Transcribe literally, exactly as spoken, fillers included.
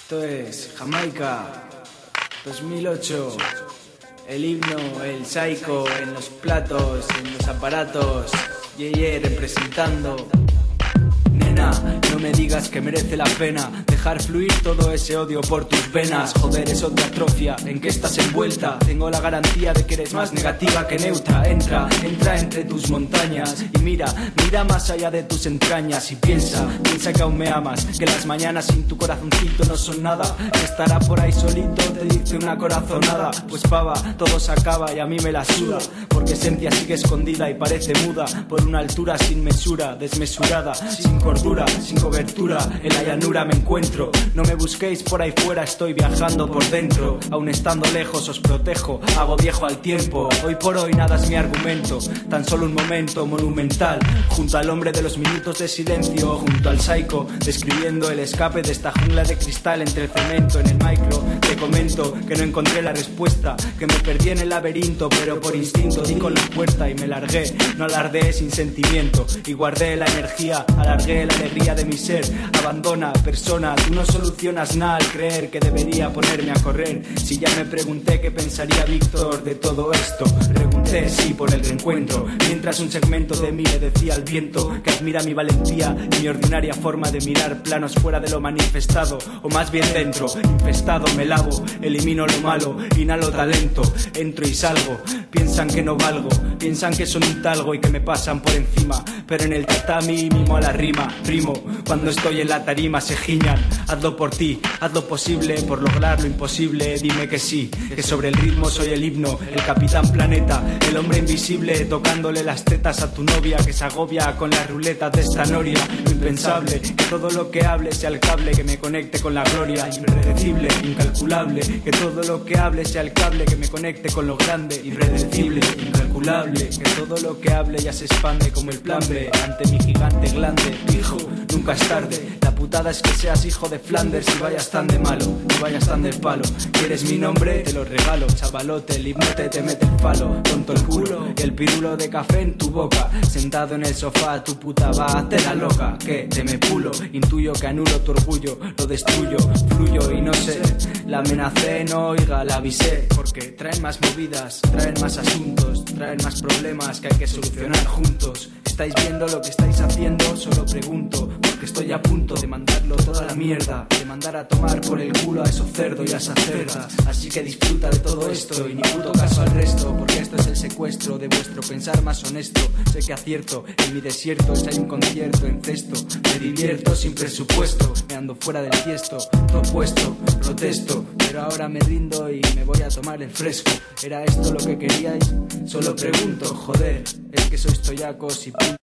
Esto es Jamaica dos mil ocho. El himno, el psycho en los platos, en los aparatos. Yeah, yeah, representando. Nena, no me digas que merece la pena dejar fluir todo ese odio por tus venas. Joder, es otra atrofia en que estás envuelta. Tengo la garantía de que eres más negativa que neutra. Entra, entra entre tus montañas y mira, mira más allá de tus entrañas. Y piensa, piensa que aún me amas, que las mañanas sin tu corazoncito no son nada, que estará por ahí solito, te dice una corazonada. Pues pava, todo se acaba y a mí me la suda, porque esencia sigue escondida y parece muda por una altura sin mesura, desmesurada, sin cordura, sin cobertura. En la llanura me encuentro. No me busquéis por ahí fuera, estoy viajando por dentro. Aún estando lejos os protejo, hago viejo al tiempo. Hoy por hoy nada es mi argumento, tan solo un momento monumental, junto al hombre de los minutos de silencio, junto al psycho, describiendo el escape de esta jungla de cristal entre el cemento. En el micro te comento que no encontré la respuesta, que me perdí en el laberinto, pero por instinto di con la puerta y me largué. No alardeé sin sentimiento y guardé la energía, alargué la alegría de mi ser. Abandona, persona, tú no solucionas nada al creer que debería ponerme a correr. Si ya me pregunté qué pensaría Víctor de todo esto, pregunté sí por el reencuentro, mientras un segmento de mí le decía al viento que admira mi valentía y mi ordinaria forma de mirar planos fuera de lo manifestado, o más bien dentro. Infestado me lavo, elimino lo malo, inhalo talento, entro y salgo. Piensan que no valgo, piensan que son un talgo y que me pasan por encima, pero en el tatami mimo a la rima. Primo, cuando estoy en la tarima se giñan. Hazlo por ti, haz lo posible por lograr lo imposible. Dime que sí, que sobre el ritmo soy el himno, el capitán planeta, el hombre invisible, tocándole las tetas a tu novia que se agobia con las ruletas de esta noria. Lo impensable, que todo lo que hable sea el cable que me conecte con la gloria. Impredecible, incalculable, que todo lo que hable sea el cable que me conecte con lo grande. Impredecible, incalculable, que todo lo que hable ya se expande como el plan B ante mi gigante glande. Hijo, nunca es tarde, la putada es que seas hijo de Flanders y vayas tan de malo, y vayas tan del palo. ¿Quieres mi nombre? Te lo regalo, chavalote, el hipnote te mete el palo, tonto el culo y el pirulo de café en tu boca. Sentado en el sofá, tu puta va, hazte la loca, que te me pulo, intuyo que anulo tu orgullo, lo destruyo, fluyo y no sé. La amenacé, no oiga, la avisé, porque traen más movidas, traen más asuntos, traen más problemas que hay que solucionar juntos. ¿Estáis viendo lo que estáis haciendo? Solo pregunto, porque estoy a punto de mandarlo toda la mierda, de mandar a tomar por el culo a esos cerdos y a esas cerdas. Así que disfruta de todo esto y ni puto caso al resto, porque esto es el secuestro de vuestro pensar más honesto. Sé que acierto, en mi desierto si hay un concierto en cesto, me divierto sin presupuesto, me ando fuera del tiesto, todo puesto, protesto, pero ahora me rindo y me voy a tomar el fresco. ¿Era esto lo que queríais? Solo pregunto, joder, es que sois toyacos y p***.